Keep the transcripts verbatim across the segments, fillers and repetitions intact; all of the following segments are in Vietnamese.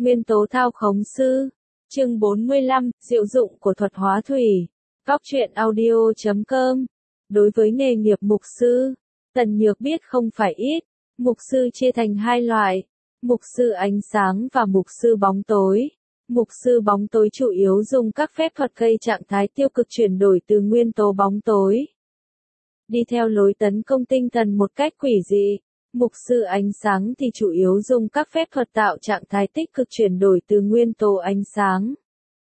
Nguyên tố thao khống sư. Chương bốn mươi lăm, diệu dụng của thuật hóa thủy. Góc truyện audio chấm com. Đối với nghề nghiệp mục sư, Tần Nhược biết không phải ít. Mục sư chia thành hai loại, mục sư ánh sáng và mục sư bóng tối. Mục sư bóng tối chủ yếu dùng các phép thuật gây trạng thái tiêu cực chuyển đổi từ nguyên tố bóng tối, đi theo lối tấn công tinh thần một cách quỷ dị. Mục sư ánh sáng thì chủ yếu dùng các phép thuật tạo trạng thái tích cực chuyển đổi từ nguyên tố ánh sáng,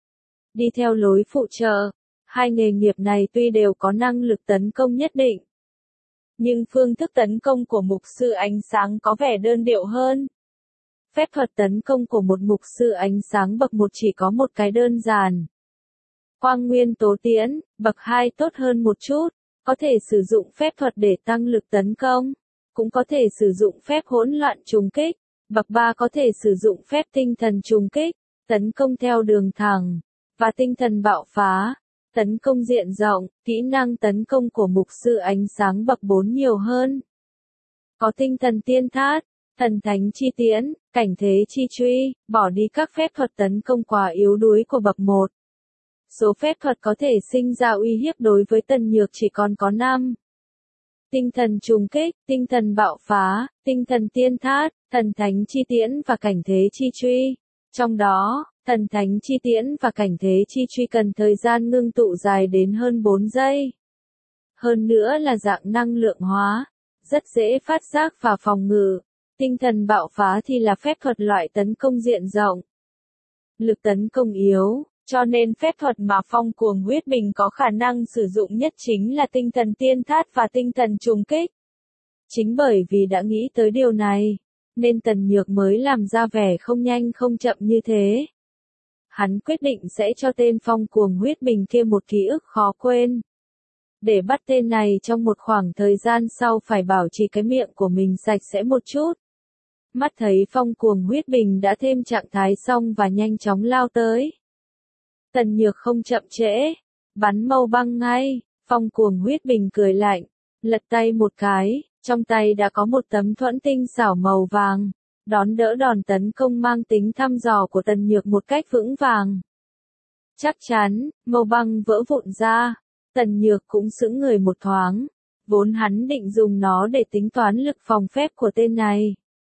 đi theo lối phụ trợ. Hai nghề nghiệp này tuy đều có năng lực tấn công nhất định, nhưng phương thức tấn công của mục sư ánh sáng có vẻ đơn điệu hơn. Phép thuật tấn công của một mục sư ánh sáng bậc một chỉ có một cái đơn giản. Quang nguyên tố tiễn, bậc hai tốt hơn một chút, có thể sử dụng phép thuật để tăng lực tấn công, cũng có thể sử dụng phép hỗn loạn trùng kích. Bậc ba có thể sử dụng phép tinh thần trùng kích, tấn công theo đường thẳng, và tinh thần bạo phá, tấn công diện rộng. Kỹ năng tấn công của mục sư ánh sáng bậc bốn nhiều hơn. Có tinh thần tiên thát, thần thánh chi tiễn, cảnh thế chi truy, bỏ đi các phép thuật tấn công quá yếu đuối của bậc một. Số phép thuật có thể sinh ra uy hiếp đối với Tần Nhược chỉ còn có năm. Tinh thần trùng kích, tinh thần bạo phá, tinh thần tiên thát, thần thánh chi tiễn và cảnh thế chi truy. Trong đó, thần thánh chi tiễn và cảnh thế chi truy cần thời gian ngưng tụ dài đến hơn bốn giây. Hơn nữa là dạng năng lượng hóa, rất dễ phát giác và phòng ngự. Tinh thần bạo phá thì là phép thuật loại tấn công diện rộng, lực tấn công yếu, cho nên phép thuật mà Phong Cuồng Huyết Bình có khả năng sử dụng nhất chính là tinh thần tiên thát và tinh thần trùng kích. Chính bởi vì đã nghĩ tới điều này, nên Tần Nhược mới làm ra vẻ không nhanh không chậm như thế. Hắn quyết định sẽ cho tên Phong Cuồng Huyết Bình kia một ký ức khó quên. Để bắt tên này trong một khoảng thời gian sau phải bảo trì cái miệng của mình sạch sẽ một chút. Mắt thấy Phong Cuồng Huyết Bình đã thêm trạng thái xong và nhanh chóng lao tới. Tần Nhược không chậm trễ, bắn mâu băng ngay. Phong Cuồng Huyết Bình cười lạnh, lật tay một cái, trong tay đã có một tấm thuẫn tinh xảo màu vàng, đón đỡ đòn tấn công mang tính thăm dò của Tần Nhược một cách vững vàng. Chắc chắn, mâu băng vỡ vụn ra, Tần Nhược cũng sững người một thoáng, vốn hắn định dùng nó để tính toán lực phòng phép của tên này.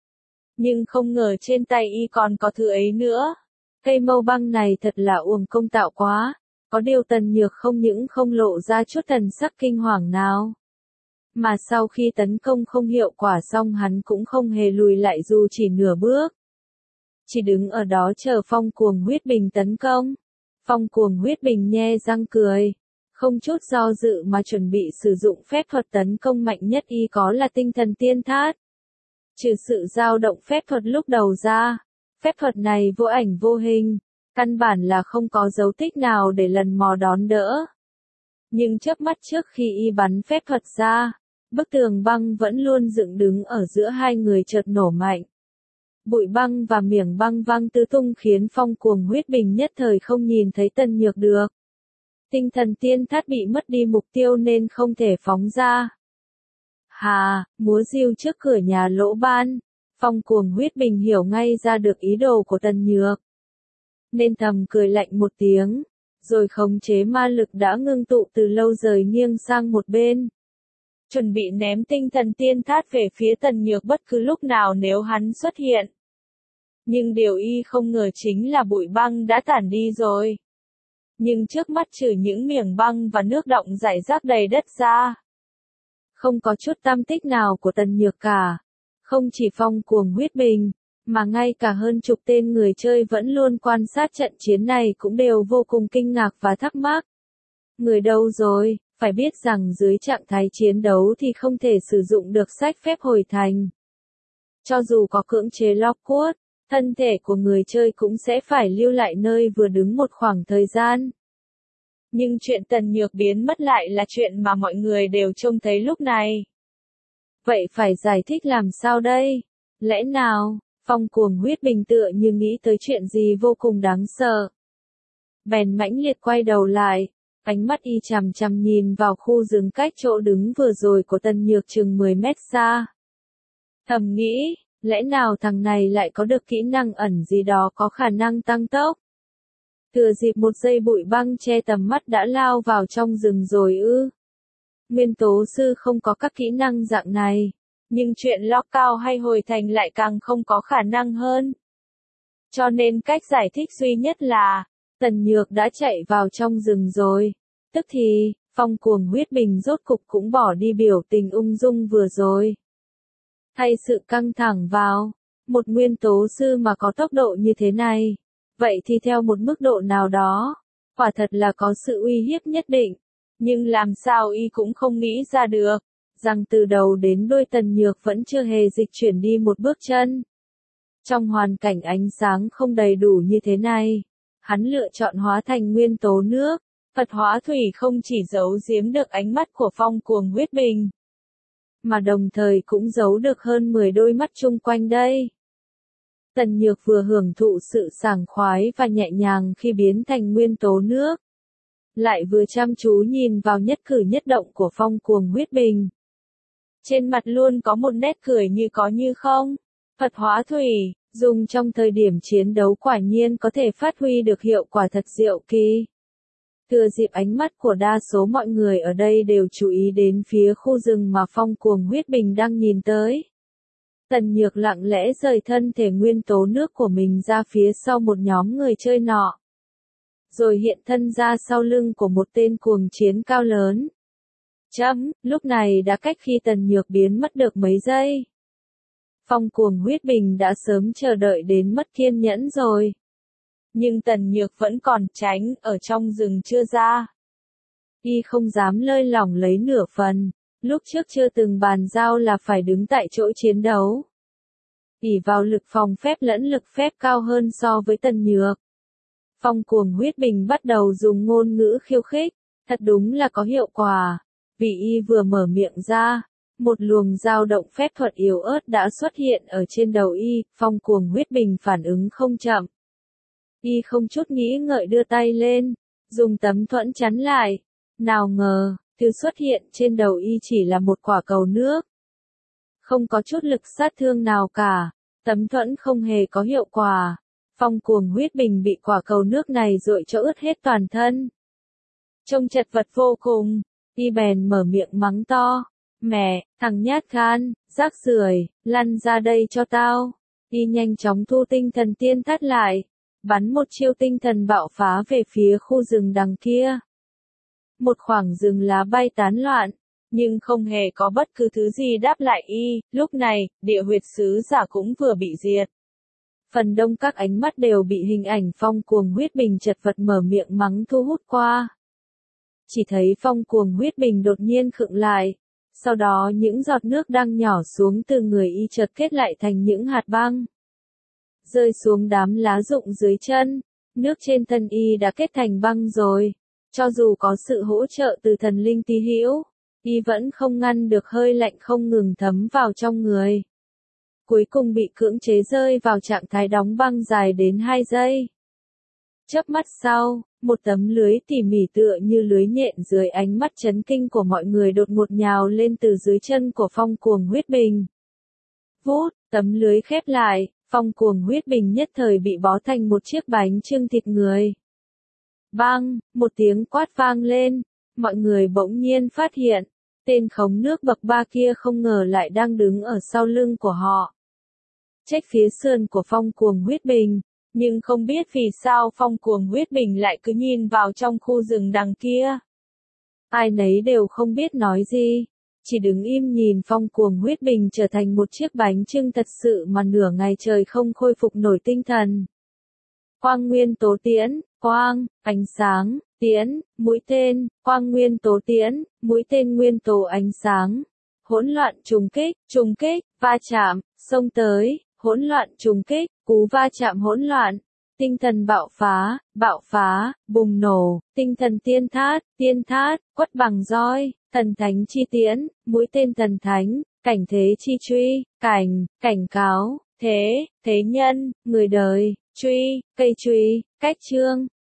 Nhưng không ngờ trên tay y còn có thứ ấy nữa. Cây mâu băng này thật là uổng công tạo quá, có điều Tần Nhược không những không lộ ra chút thần sắc kinh hoàng nào. Mà sau khi tấn công không hiệu quả xong hắn cũng không hề lùi lại dù chỉ nửa bước. Chỉ đứng ở đó chờ Phong Cuồng Huyết Bình tấn công. Phong Cuồng Huyết Bình nhe răng cười, không chút do dự mà chuẩn bị sử dụng phép thuật tấn công mạnh nhất y có là tinh thần tiên thát. Trừ sự dao động phép thuật lúc đầu ra, phép thuật này vô ảnh vô hình, căn bản là không có dấu tích nào để lần mò đón đỡ. Nhưng chớp mắt trước khi y bắn phép thuật ra, bức tường băng vẫn luôn dựng đứng ở giữa hai người chợt nổ mạnh. Bụi băng và miệng băng văng tứ tung khiến Phong Cuồng Huyết Bình nhất thời không nhìn thấy Tần Nhược được. Tinh thần tiên thát bị mất đi mục tiêu nên không thể phóng ra. Hà, múa diêu trước cửa nhà lỗ ban. Phong Cuồng Huyết Bình hiểu ngay ra được ý đồ của Tần Nhược, nên thầm cười lạnh một tiếng, rồi khống chế ma lực đã ngưng tụ từ lâu rời nghiêng sang một bên. Chuẩn bị ném tinh thần tiên thát về phía Tần Nhược bất cứ lúc nào nếu hắn xuất hiện. Nhưng điều y không ngờ chính là bụi băng đã tản đi rồi. Nhưng trước mắt trừ những miếng băng và nước đọng rải rác đầy đất ra, không có chút tăm tích nào của Tần Nhược cả. Không chỉ Phong Cuồng Huyết Bình, mà ngay cả hơn chục tên người chơi vẫn luôn quan sát trận chiến này cũng đều vô cùng kinh ngạc và thắc mắc. Người đâu rồi? Phải biết rằng dưới trạng thái chiến đấu thì không thể sử dụng được sách phép hồi thành. Cho dù có cưỡng chế Lockwood, thân thể của người chơi cũng sẽ phải lưu lại nơi vừa đứng một khoảng thời gian. Nhưng chuyện Tần Nhược biến mất lại là chuyện mà mọi người đều trông thấy lúc này. Vậy phải giải thích làm sao đây? Lẽ nào, Phong Cuồng Huyết Bình tựa như nghĩ tới chuyện gì vô cùng đáng sợ. Bèn mãnh liệt quay đầu lại, ánh mắt y chằm chằm nhìn vào khu rừng cách chỗ đứng vừa rồi của Tần Nhược chừng mười mét xa. Thầm nghĩ, Lẽ nào thằng này lại có được kỹ năng ẩn gì đó có khả năng tăng tốc? Thừa dịp một giây bụi băng che tầm mắt đã lao vào trong rừng rồi ư? Nguyên tố sư không có các kỹ năng dạng này, nhưng chuyện log cao hay hồi thành lại càng không có khả năng hơn. Cho nên cách giải thích duy nhất là, Tần Nhược đã chạy vào trong rừng rồi. Tức thì, Phong Cuồng Huyết Bình rốt cục cũng bỏ đi biểu tình ung dung vừa rồi. Thay sự căng thẳng vào, một nguyên tố sư mà có tốc độ như thế này, vậy thì theo một mức độ nào đó, quả thật là có sự uy hiếp nhất định. Nhưng làm sao y cũng không nghĩ ra được, rằng từ đầu đến đuôi Tần Nhược vẫn chưa hề dịch chuyển đi một bước chân. Trong hoàn cảnh ánh sáng không đầy đủ như thế này, hắn lựa chọn hóa thành nguyên tố nước. Phật hóa thủy không chỉ giấu giếm được ánh mắt của Phong Cuồng Huyết Bình, mà đồng thời cũng giấu được hơn mười đôi mắt chung quanh đây. Tần Nhược vừa hưởng thụ sự sảng khoái và nhẹ nhàng khi biến thành nguyên tố nước, lại vừa chăm chú nhìn vào nhất cử nhất động của Phong Cuồng Huyết Bình. Trên mặt luôn có một nét cười như có như không. Phật hóa thủy, dùng trong thời điểm chiến đấu quả nhiên có thể phát huy được hiệu quả thật diệu kỳ. Thừa dịp ánh mắt của đa số mọi người ở đây đều chú ý đến phía khu rừng mà Phong Cuồng Huyết Bình đang nhìn tới. Tần Nhược lặng lẽ rời thân thể nguyên tố nước của mình ra phía sau một nhóm người chơi nọ. Rồi hiện thân ra sau lưng của một tên cuồng chiến cao lớn. Chấm, lúc này đã cách khi Tần Nhược biến mất được mấy giây. Phong Cuồng Huyết Bình đã sớm chờ đợi đến mất kiên nhẫn rồi. Nhưng Tần Nhược vẫn còn tránh ở trong rừng chưa ra. Y không dám lơi lỏng lấy nửa phần, lúc trước chưa từng bàn giao là phải đứng tại chỗ chiến đấu. ỷ vào lực phòng phép lẫn lực phép cao hơn so với Tần Nhược. Phong Cuồng Huyết Bình bắt đầu dùng ngôn ngữ khiêu khích, thật đúng là có hiệu quả. Vì y vừa mở miệng ra, một luồng dao động phép thuật yếu ớt đã xuất hiện ở trên đầu y. Phong Cuồng Huyết Bình phản ứng không chậm. Y không chút nghĩ ngợi đưa tay lên, dùng tấm thuẫn chắn lại. Nào ngờ, thứ xuất hiện trên đầu y chỉ là một quả cầu nước. Không có chút lực sát thương nào cả, tấm thuẫn không hề có hiệu quả. Phong Cuồng Huyết Bình bị quả cầu nước này dội cho ướt hết toàn thân. Trông chật vật vô cùng, y bèn mở miệng mắng to. Mẹ, thằng nhát gan, rác rưởi, lăn ra đây cho tao. Y nhanh chóng thu tinh thần tiên thắt lại, bắn một chiêu tinh thần bạo phá về phía khu rừng đằng kia. Một khoảng rừng lá bay tán loạn, nhưng không hề có bất cứ thứ gì đáp lại y. Lúc này, địa huyệt sứ giả cũng vừa bị diệt. Phần đông các ánh mắt đều bị hình ảnh Phong Cuồng Huyết Bình chật vật mở miệng mắng thu hút qua. Chỉ thấy Phong Cuồng Huyết Bình đột nhiên khựng lại, sau đó những giọt nước đang nhỏ xuống từ người y chợt kết lại thành những hạt băng, rơi xuống đám lá rụng dưới chân. Nước trên thân y đã kết thành băng rồi. Cho dù có sự hỗ trợ từ thần linh tí hữu, y vẫn không ngăn được hơi lạnh không ngừng thấm vào trong người. Cuối cùng bị cưỡng chế rơi vào trạng thái đóng băng dài đến hai giây. Chớp mắt sau, một tấm lưới tỉ mỉ tựa như lưới nhện dưới ánh mắt chấn kinh của mọi người đột ngột nhào lên từ dưới chân của Phong Cuồng Huyết Bình. Vút, tấm lưới khép lại, Phong Cuồng Huyết Bình nhất thời bị bó thành một chiếc bánh chưng thịt người. Bang, một tiếng quát vang lên, mọi người bỗng nhiên phát hiện, tên khống nước bậc ba kia không ngờ lại đang đứng ở sau lưng của họ. Trách phía sườn của Phong Cuồng Huyết Bình, nhưng không biết vì sao Phong Cuồng Huyết Bình lại cứ nhìn vào trong khu rừng đằng kia. Ai nấy đều không biết nói gì, chỉ đứng im nhìn Phong Cuồng Huyết Bình trở thành một chiếc bánh chưng thật sự mà nửa ngày trời không khôi phục nổi tinh thần. Quang nguyên tố tiễn, quang, ánh sáng, tiễn, mũi tên, quang nguyên tố tiễn, mũi tên nguyên tố ánh sáng. Hỗn loạn trùng kích, trùng kích, va chạm, xông tới, hỗn loạn trùng kích, cú va chạm hỗn loạn. Tinh thần bạo phá, bạo phá, bùng nổ, tinh thần tiên thát, tiên thát, quất bằng roi, thần thánh chi tiễn, mũi tên thần thánh, cảnh thế chi truy, cảnh, cảnh cáo, thế, thế nhân, người đời, truy, cây truy, cách chương,